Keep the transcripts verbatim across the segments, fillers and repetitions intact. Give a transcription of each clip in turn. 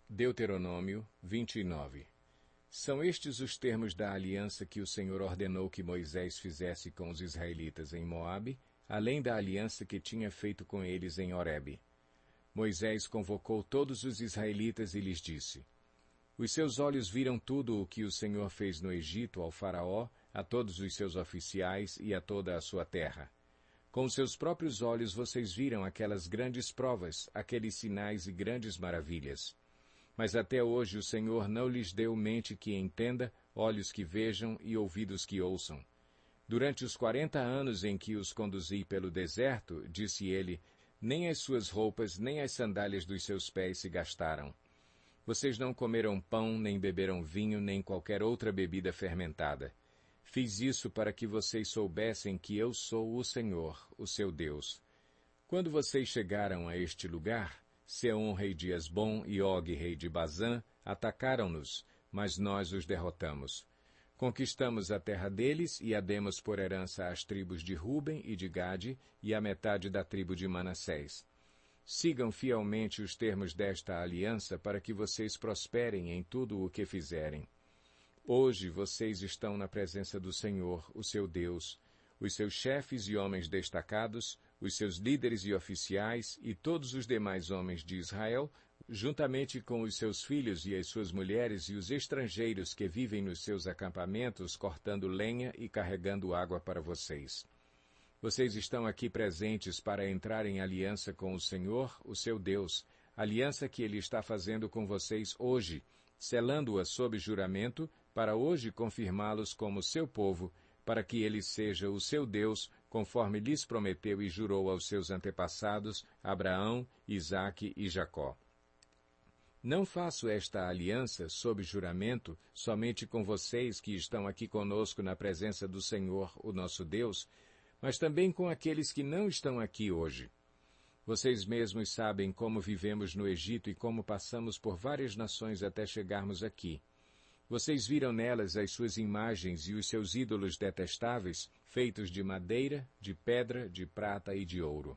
Deuteronômio vinte e nove. São estes os termos da aliança que o Senhor ordenou que Moisés fizesse com os israelitas em Moabe, além da aliança que tinha feito com eles em Horebe. Moisés convocou todos os israelitas e lhes disse: Os seus olhos viram tudo o que o Senhor fez no Egito ao faraó, a todos os seus oficiais e a toda a sua terra. Com seus próprios olhos vocês viram aquelas grandes provas, aqueles sinais e grandes maravilhas. Mas até hoje o Senhor não lhes deu mente que entenda, olhos que vejam e ouvidos que ouçam. Durante os quarenta anos em que os conduzi pelo deserto, disse ele, nem as suas roupas, nem as sandálias dos seus pés se gastaram. Vocês não comeram pão, nem beberam vinho, nem qualquer outra bebida fermentada. Fiz isso para que vocês soubessem que eu sou o Senhor, o seu Deus. Quando vocês chegaram a este lugar, Seom, rei de Hesbom, e Og, rei de Bazã, atacaram-nos, mas nós os derrotamos. Conquistamos a terra deles e a demos por herança às tribos de Ruben e de Gade e à metade da tribo de Manassés. Sigam fielmente os termos desta aliança para que vocês prosperem em tudo o que fizerem. Hoje vocês estão na presença do Senhor, o seu Deus, os seus chefes e homens destacados, os seus líderes e oficiais e todos os demais homens de Israel, juntamente com os seus filhos e as suas mulheres e os estrangeiros que vivem nos seus acampamentos cortando lenha e carregando água para vocês. Vocês estão aqui presentes para entrar em aliança com o Senhor, o seu Deus, aliança que Ele está fazendo com vocês hoje, selando-a sob juramento, para hoje confirmá-los como seu povo, para que Ele seja o seu Deus, conforme lhes prometeu e jurou aos seus antepassados, Abraão, Isaque e Jacó. Não faço esta aliança, sob juramento, somente com vocês que estão aqui conosco na presença do Senhor, o nosso Deus, mas também com aqueles que não estão aqui hoje. Vocês mesmos sabem como vivemos no Egito e como passamos por várias nações até chegarmos aqui. Vocês viram nelas as suas imagens e os seus ídolos detestáveis, feitos de madeira, de pedra, de prata e de ouro.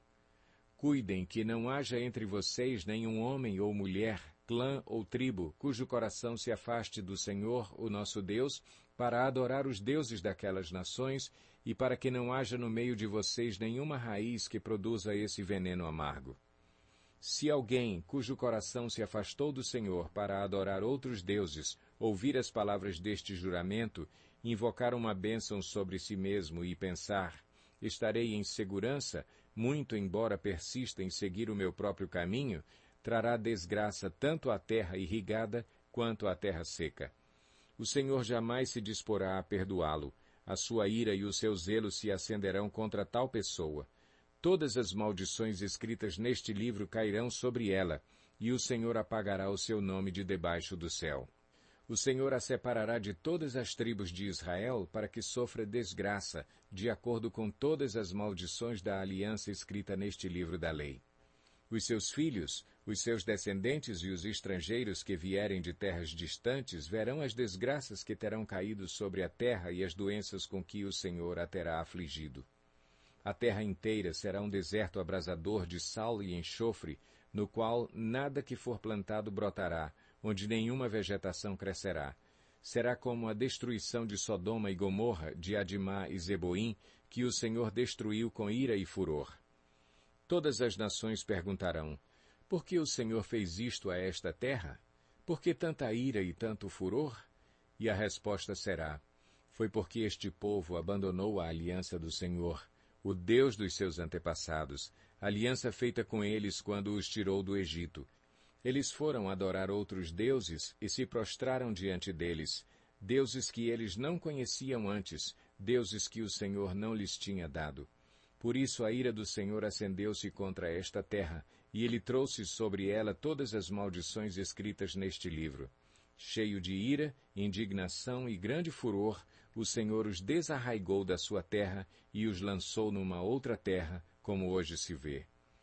Cuidem que não haja entre vocês nenhum homem ou mulher, clã ou tribo, cujo coração se afaste do Senhor, o nosso Deus, para adorar os deuses daquelas nações, e para que não haja no meio de vocês nenhuma raiz que produza esse veneno amargo. Se alguém, cujo coração se afastou do Senhor para adorar outros deuses, ouvir as palavras deste juramento, invocar uma bênção sobre si mesmo e pensar, estarei em segurança, muito embora persista em seguir o meu próprio caminho, trará desgraça tanto à terra irrigada quanto à terra seca. O Senhor jamais se disporá a perdoá-lo, a sua ira e o seu zelo se acenderão contra tal pessoa. Todas as maldições escritas neste livro cairão sobre ela, e o Senhor apagará o seu nome de debaixo do céu. O Senhor a separará de todas as tribos de Israel para que sofra desgraça, de acordo com todas as maldições da aliança escrita neste livro da lei. Os seus filhos, os seus descendentes e os estrangeiros que vierem de terras distantes verão as desgraças que terão caído sobre a terra e as doenças com que o Senhor a terá afligido. A terra inteira será um deserto abrasador de sal e enxofre, no qual nada que for plantado brotará, onde nenhuma vegetação crescerá. Será como a destruição de Sodoma e Gomorra, de Adimá e Zeboim, que o Senhor destruiu com ira e furor. Todas as nações perguntarão, por que o Senhor fez isto a esta terra? Por que tanta ira e tanto furor? E a resposta será, foi porque este povo abandonou a aliança do Senhor, o Deus dos seus antepassados, aliança feita com eles quando os tirou do Egito. Eles foram adorar outros deuses e se prostraram diante deles, deuses que eles não conheciam antes, deuses que o Senhor não lhes tinha dado. Por isso a ira do Senhor acendeu-se contra esta terra, e ele trouxe sobre ela todas as maldições escritas neste livro. Cheio de ira, indignação e grande furor, o Senhor os desarraigou da sua terra e os lançou numa outra terra, como hoje se vê.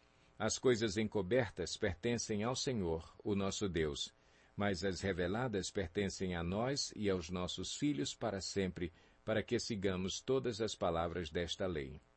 As coisas encobertas pertencem ao Senhor, o nosso Deus, mas as reveladas pertencem a nós e aos nossos filhos para sempre, para que sigamos todas as palavras desta lei.